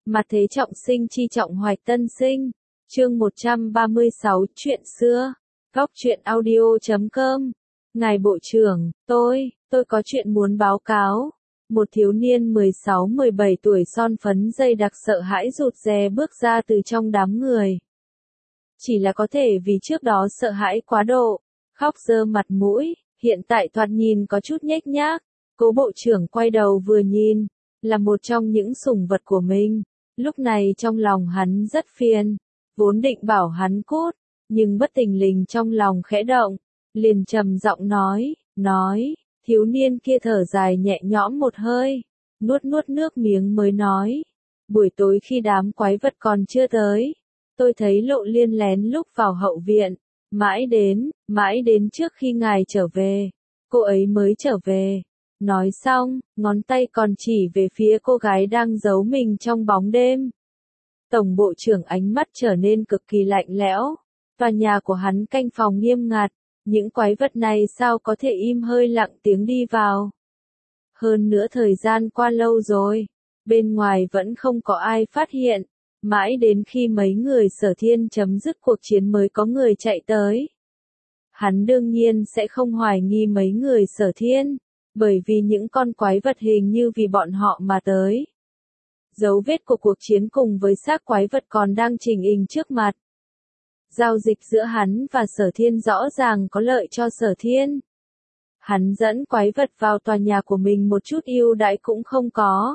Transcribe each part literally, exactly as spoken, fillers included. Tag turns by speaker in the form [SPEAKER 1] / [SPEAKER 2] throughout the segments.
[SPEAKER 1] Mặt thế trọng sinh chi trọng hoạch tân sinh. Chương một trăm ba mươi sáu Chuyện xưa. Góc truyện audio chấm com. Ngài Bộ trưởng, tôi, tôi có chuyện muốn báo cáo. Một thiếu niên mười sáu mười bảy tuổi son phấn dây đặc sợ hãi rụt rè bước ra từ trong đám người. Chỉ là có thể vì trước đó sợ hãi quá độ, khóc rơ mặt mũi, hiện tại thoạt nhìn có chút nhếch nhác. Cố bộ trưởng quay đầu vừa nhìn, là một trong những sủng vật của mình. Lúc này trong lòng hắn rất phiền, vốn định bảo hắn cút, nhưng bất thình lình trong lòng khẽ động, liền trầm giọng nói, nói, thiếu niên kia thở dài nhẹ nhõm một hơi, nuốt nuốt nước miếng mới nói, buổi tối khi đám quái vật còn chưa tới, tôi thấy Lộ Liên lén lúc vào hậu viện, mãi đến, mãi đến trước khi ngài trở về, cô ấy mới trở về. Nói xong, ngón tay còn chỉ về phía cô gái đang giấu mình trong bóng đêm. Tổng bộ trưởng ánh mắt trở nên cực kỳ lạnh lẽo. Tòa nhà của hắn canh phòng nghiêm ngặt, những quái vật này sao có thể im hơi lặng tiếng đi vào. Hơn nữa thời gian qua lâu rồi, bên ngoài vẫn không có ai phát hiện, mãi đến khi mấy người Sở Thiên chấm dứt cuộc chiến mới có người chạy tới. Hắn đương nhiên sẽ không hoài nghi mấy người Sở Thiên, bởi vì những con quái vật hình như vì bọn họ mà tới. Dấu vết của cuộc chiến cùng với xác quái vật còn đang trình hình trước mặt. Giao dịch giữa hắn và Sở Thiên rõ ràng có lợi cho Sở Thiên. Hắn dẫn quái vật vào tòa nhà của mình một chút ưu đãi cũng không có.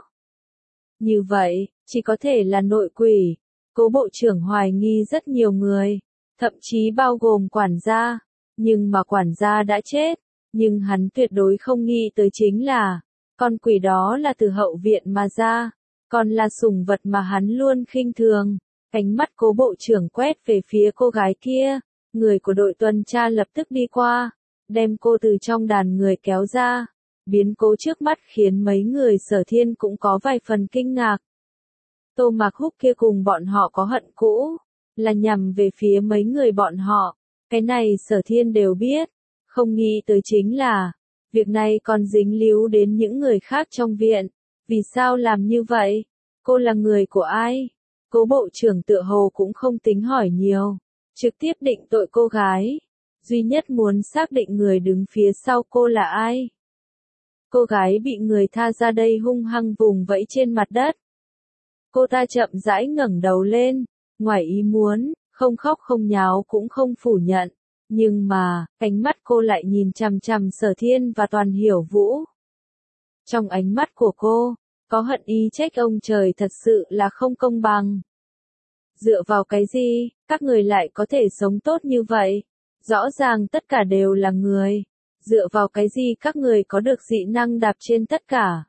[SPEAKER 1] Như vậy, chỉ có thể là nội quỷ. Cố bộ trưởng hoài nghi rất nhiều người, thậm chí bao gồm quản gia, nhưng mà quản gia đã chết. Nhưng hắn tuyệt đối không nghĩ tới chính là, con quỷ đó là từ hậu viện mà ra, còn là sủng vật mà hắn luôn khinh thường. Ánh mắt cố bộ trưởng quét về phía cô gái kia, người của đội tuần tra lập tức đi qua, đem cô từ trong đàn người kéo ra. Biến cố trước mắt khiến mấy người Sở Thiên cũng có vài phần kinh ngạc. Tô Mạc Húc kia cùng bọn họ có hận cũ, là nhằm về phía mấy người bọn họ, cái này Sở Thiên đều biết. Không nghĩ tới chính là, việc này còn dính líu đến những người khác trong viện. Vì sao làm như vậy? Cô là người của ai? Cố bộ trưởng tựa hồ cũng không tính hỏi nhiều, trực tiếp định tội cô gái. Duy nhất muốn xác định người đứng phía sau cô là ai. Cô gái bị người tha ra đây hung hăng vùng vẫy trên mặt đất. Cô ta chậm rãi ngẩng đầu lên, ngoài ý muốn, không khóc không nháo cũng không phủ nhận. Nhưng mà, ánh mắt cô lại nhìn chằm chằm Sở Thiên và Toàn Hiểu Vũ. Trong ánh mắt của cô, có hận ý trách ông trời thật sự là không công bằng. Dựa vào cái gì, các người lại có thể sống tốt như vậy? Rõ ràng tất cả đều là người. Dựa vào cái gì các người có được dị năng đạp trên tất cả?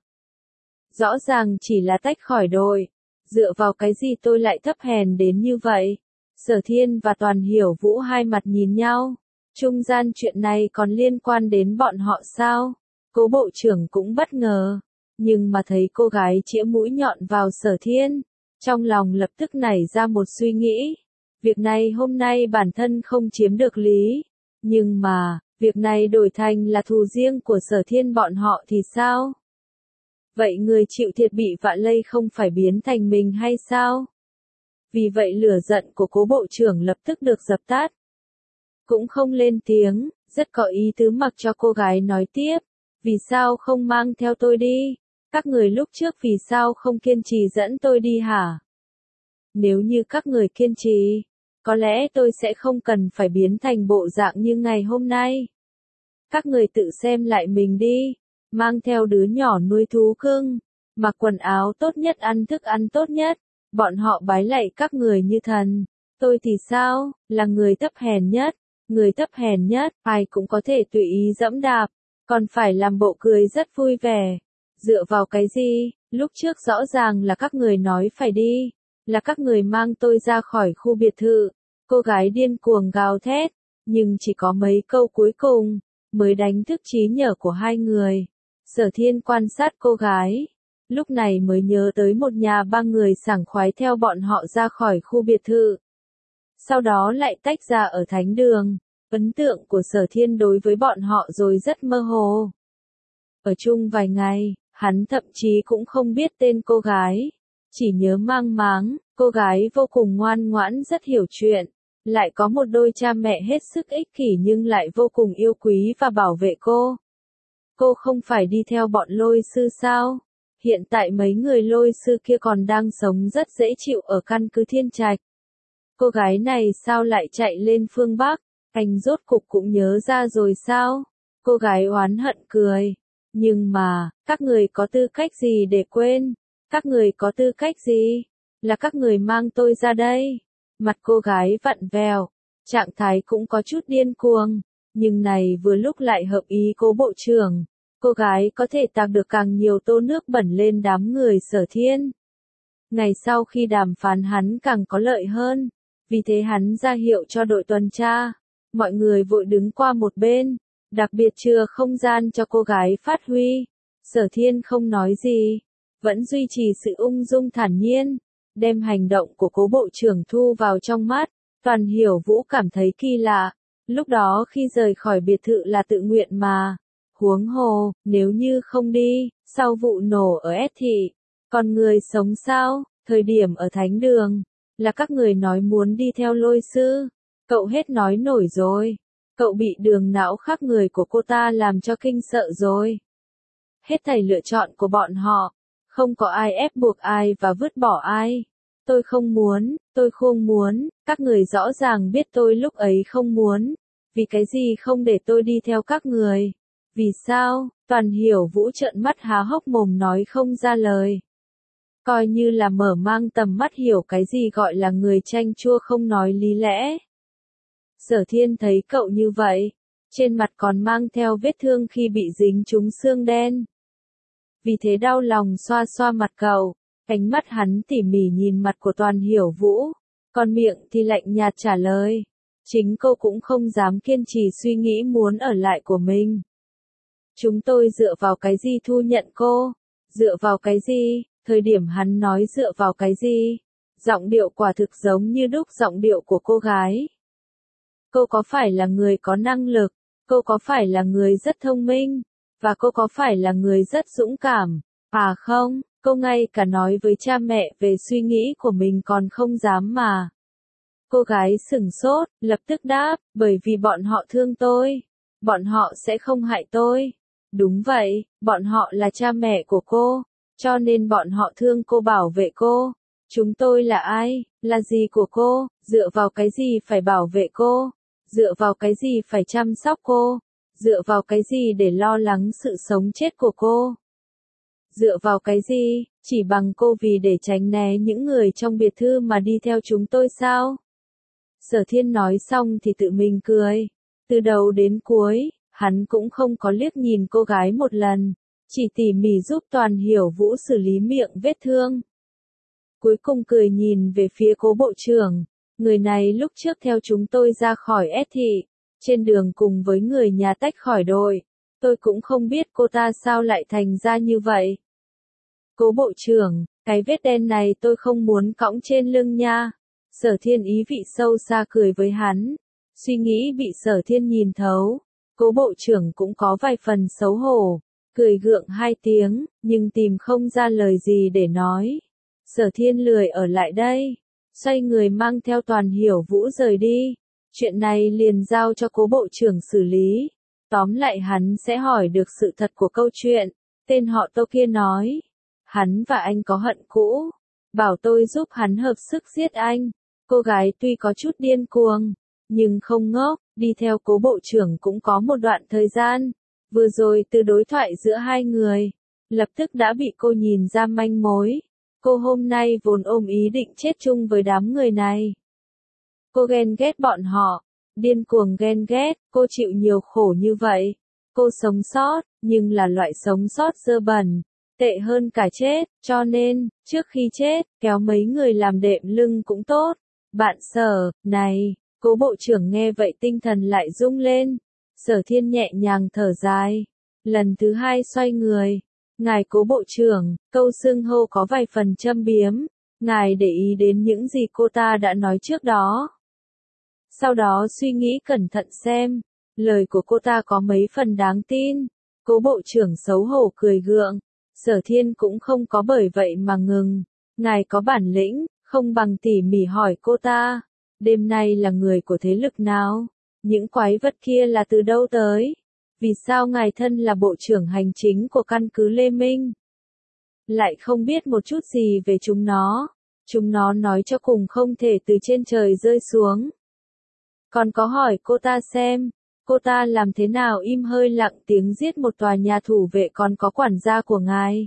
[SPEAKER 1] Rõ ràng chỉ là tách khỏi đội. Dựa vào cái gì tôi lại thấp hèn đến như vậy? Sở Thiên và Toàn Hiểu Vũ hai mặt nhìn nhau. Trung gian chuyện này còn liên quan đến bọn họ sao? Cố bộ trưởng cũng bất ngờ. Nhưng mà thấy cô gái chĩa mũi nhọn vào Sở Thiên, trong lòng lập tức nảy ra một suy nghĩ. Việc này hôm nay bản thân không chiếm được lý. Nhưng mà, việc này đổi thành là thù riêng của Sở Thiên bọn họ thì sao? Vậy người chịu thiệt bị vạ lây không phải biến thành mình hay sao? Vì vậy lửa giận của cố bộ trưởng lập tức được dập tắt. Cũng không lên tiếng, rất có ý tứ mặc cho cô gái nói tiếp. Vì sao không mang theo tôi đi? Các người lúc trước vì sao không kiên trì dẫn tôi đi hả? Nếu như các người kiên trì, có lẽ tôi sẽ không cần phải biến thành bộ dạng như ngày hôm nay. Các người tự xem lại mình đi, mang theo đứa nhỏ nuôi thú cưng, mặc quần áo tốt nhất ăn thức ăn tốt nhất. Bọn họ bái lạy các người như thần. Tôi thì sao, là người thấp hèn nhất. Người thấp hèn nhất, ai cũng có thể tùy ý dẫm đạp, còn phải làm bộ cười rất vui vẻ. Dựa vào cái gì, lúc trước rõ ràng là các người nói phải đi, là các người mang tôi ra khỏi khu biệt thự. Cô gái điên cuồng gào thét, nhưng chỉ có mấy câu cuối cùng, mới đánh thức trí nhớ của hai người. Sở Thiên quan sát cô gái, lúc này mới nhớ tới một nhà ba người sảng khoái theo bọn họ ra khỏi khu biệt thự. Sau đó lại tách ra ở thánh đường. Ấn tượng của Sở Thiên đối với bọn họ rồi rất mơ hồ. Ở chung vài ngày, hắn thậm chí cũng không biết tên cô gái. chỉ nhớ mang máng, cô gái vô cùng ngoan ngoãn rất hiểu chuyện, lại có một đôi cha mẹ hết sức ích kỷ nhưng lại vô cùng yêu quý và bảo vệ cô. Cô không phải đi theo bọn lôi sư sao? Hiện tại mấy người lôi sư kia còn đang sống rất dễ chịu ở căn cứ Thiên Trạch. Cô gái này sao lại chạy lên phương Bắc? Anh rốt cục cũng nhớ ra rồi sao? Cô gái oán hận cười. Nhưng mà, các người có tư cách gì để quên? Các người có tư cách gì? Là các người mang tôi ra đây. Mặt cô gái vặn vẹo, trạng thái cũng có chút điên cuồng. Nhưng này vừa lúc lại hợp ý Cố bộ trưởng. Cô gái có thể tạc được càng nhiều tô nước bẩn lên đám người Sở Thiên. Ngày sau khi đàm phán hắn càng có lợi hơn. Vì thế hắn ra hiệu cho đội tuần tra. Mọi người vội đứng qua một bên. Đặc biệt chừa không gian cho cô gái phát huy. Sở Thiên không nói gì. Vẫn duy trì sự ung dung thản nhiên. Đem hành động của Cố bộ trưởng thu vào trong mắt. Toàn Hiểu Vũ cảm thấy kỳ lạ. Lúc đó khi rời khỏi biệt thự là tự nguyện mà. Huống hồ, nếu như không đi, sau vụ nổ ở S thị, còn người sống sao? Thời điểm ở thánh đường, là các người nói muốn đi theo lôi sư. Cậu hết nói nổi rồi. Cậu bị đường não khác người của cô ta làm cho kinh sợ rồi. Hết thảy lựa chọn của bọn họ. Không có ai ép buộc ai và vứt bỏ ai. Tôi không muốn, tôi không muốn, các người rõ ràng biết tôi lúc ấy không muốn. Vì cái gì không để tôi đi theo các người? Vì sao? Toàn Hiểu Vũ trợn mắt há hốc mồm nói không ra lời. Coi như là mở mang tầm mắt hiểu cái gì gọi là người chanh chua không nói lý lẽ. Sở Thiên thấy cậu như vậy, trên mặt còn mang theo vết thương khi bị dính trúng xương đen. Vì thế đau lòng xoa xoa mặt cậu, ánh mắt hắn tỉ mỉ nhìn mặt của Toàn Hiểu Vũ, còn miệng thì lạnh nhạt trả lời. Chính cô cũng không dám kiên trì suy nghĩ muốn ở lại của mình. Chúng tôi dựa vào cái gì thu nhận cô? Dựa vào cái gì? Thời điểm hắn nói dựa vào cái gì? Giọng điệu quả thực giống như đúc giọng điệu của cô gái. Cô có phải là người có năng lực? Cô có phải là người rất thông minh? Và cô có phải là người rất dũng cảm? À không, cô ngay cả nói với cha mẹ về suy nghĩ của mình còn không dám mà. Cô gái sửng sốt, lập tức đáp, bởi vì bọn họ thương tôi. Bọn họ sẽ không hại tôi. Đúng vậy, bọn họ là cha mẹ của cô, cho nên bọn họ thương cô bảo vệ cô. Chúng tôi là ai, là gì của cô, dựa vào cái gì phải bảo vệ cô, dựa vào cái gì phải chăm sóc cô, dựa vào cái gì để lo lắng sự sống chết của cô. Dựa vào cái gì, chỉ bằng cô vì để tránh né những người trong biệt thự mà đi theo chúng tôi sao? Sở Thiên nói xong thì tự mình cười. Từ đầu đến cuối, hắn cũng không có liếc nhìn cô gái một lần, chỉ tỉ mỉ giúp Toàn Hiểu Vũ xử lý miệng vết thương. Cuối cùng cười nhìn về phía Cố bộ trưởng, người này lúc trước theo chúng tôi ra khỏi S thị, trên đường cùng với người nhà tách khỏi đội, tôi cũng không biết cô ta sao lại thành ra như vậy. Cố bộ trưởng, cái vết đen này tôi không muốn cõng trên lưng nha. Sở Thiên ý vị sâu xa cười với hắn, suy nghĩ bị Sở Thiên nhìn thấu. Cố bộ trưởng cũng có vài phần xấu hổ, cười gượng hai tiếng, nhưng tìm không ra lời gì để nói. Sở Thiên lười ở lại đây, xoay người mang theo Toàn Hiểu Vũ rời đi. Chuyện này liền giao cho Cố bộ trưởng xử lý. Tóm lại hắn sẽ hỏi được sự thật của câu chuyện. Tên họ Tô kia nói, hắn và anh có hận cũ, bảo tôi giúp hắn hợp sức giết anh. Cô gái tuy có chút điên cuồng, nhưng không ngốc, đi theo Cố bộ trưởng cũng có một đoạn thời gian. Vừa rồi từ đối thoại giữa hai người, lập tức đã bị cô nhìn ra manh mối. Cô hôm nay vốn ôm ý định chết chung với đám người này. Cô ghen ghét bọn họ, điên cuồng ghen ghét, cô chịu nhiều khổ như vậy. Cô sống sót, nhưng là loại sống sót dơ bẩn, tệ hơn cả chết, cho nên, trước khi chết, kéo mấy người làm đệm lưng cũng tốt. Bạn Sở, này, Cố bộ trưởng nghe vậy tinh thần lại rung lên. Sở Thiên nhẹ nhàng thở dài. Lần thứ hai xoay người. Ngài Cố bộ trưởng, câu xưng hô có vài phần châm biếm. Ngài để ý đến những gì cô ta đã nói trước đó. Sau đó suy nghĩ cẩn thận xem. Lời của cô ta có mấy phần đáng tin. Cố bộ trưởng xấu hổ cười gượng. Sở Thiên cũng không có bởi vậy mà ngừng. Ngài có bản lĩnh, không bằng tỉ mỉ hỏi cô ta. Đêm nay là người của thế lực nào? Những quái vật kia là từ đâu tới? Vì sao ngài thân là bộ trưởng hành chính của căn cứ Lê Minh? Lại không biết một chút gì về chúng nó. Chúng nó nói cho cùng không thể từ trên trời rơi xuống. Còn có hỏi cô ta xem, cô ta làm thế nào im hơi lặng tiếng giết một tòa nhà thủ vệ còn có quản gia của ngài.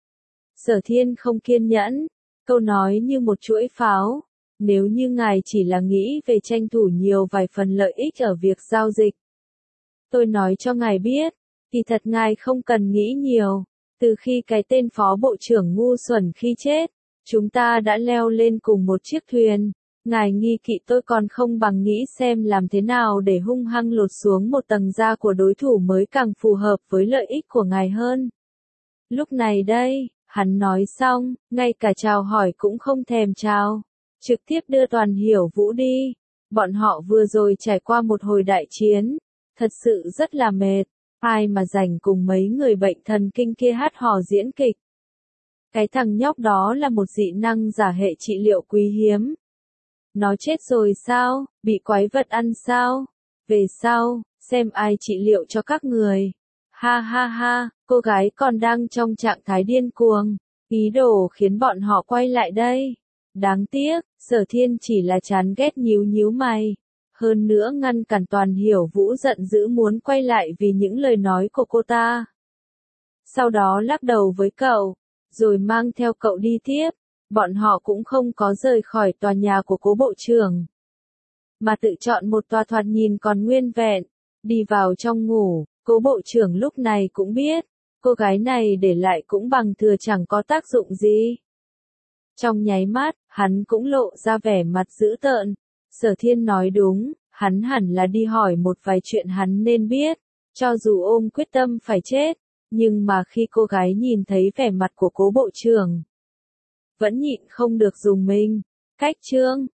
[SPEAKER 1] Sở Thiên không kiên nhẫn, câu nói như một chuỗi pháo. Nếu như ngài chỉ là nghĩ về tranh thủ nhiều vài phần lợi ích ở việc giao dịch. Tôi nói cho ngài biết, kỳ thật ngài không cần nghĩ nhiều. Từ khi cái tên phó bộ trưởng ngu xuẩn khi chết, chúng ta đã leo lên cùng một chiếc thuyền. Ngài nghi kỵ tôi còn không bằng nghĩ xem làm thế nào để hung hăng lột xuống một tầng da của đối thủ mới càng phù hợp với lợi ích của ngài hơn. Lúc này đây, hắn nói xong, ngay cả chào hỏi cũng không thèm chào. Trực tiếp đưa Toàn Hiểu Vũ đi. Bọn họ vừa rồi trải qua một hồi đại chiến. Thật sự rất là mệt. Ai mà rảnh cùng mấy người bệnh thần kinh kia hát hò diễn kịch. Cái thằng nhóc đó là một dị năng giả hệ trị liệu quý hiếm. Nó chết rồi sao? Bị quái vật ăn sao? Về sau, xem ai trị liệu cho các người. Ha ha ha, cô gái còn đang trong trạng thái điên cuồng. Ý đồ khiến bọn họ quay lại đây. Đáng tiếc, Sở Thiên chỉ là chán ghét nhíu nhíu mày. Hơn nữa ngăn cản Toàn Hiểu Vũ giận dữ muốn quay lại vì những lời nói của cô ta. Sau đó lắc đầu với cậu, rồi mang theo cậu đi tiếp. Bọn họ cũng không có rời khỏi tòa nhà của cố bộ trưởng, mà tự chọn một tòa thoạt nhìn còn nguyên vẹn, đi vào trong ngủ. Cố bộ trưởng lúc này cũng biết, cô gái này để lại cũng bằng thừa chẳng có tác dụng gì. Trong nháy mắt, hắn cũng lộ ra vẻ mặt dữ tợn. Sở Thiên nói đúng, hắn hẳn là đi hỏi một vài chuyện hắn nên biết, cho dù ôm quyết tâm phải chết, nhưng mà khi cô gái nhìn thấy vẻ mặt của cố bộ trưởng, vẫn nhịn không được dùng mình. Cách chương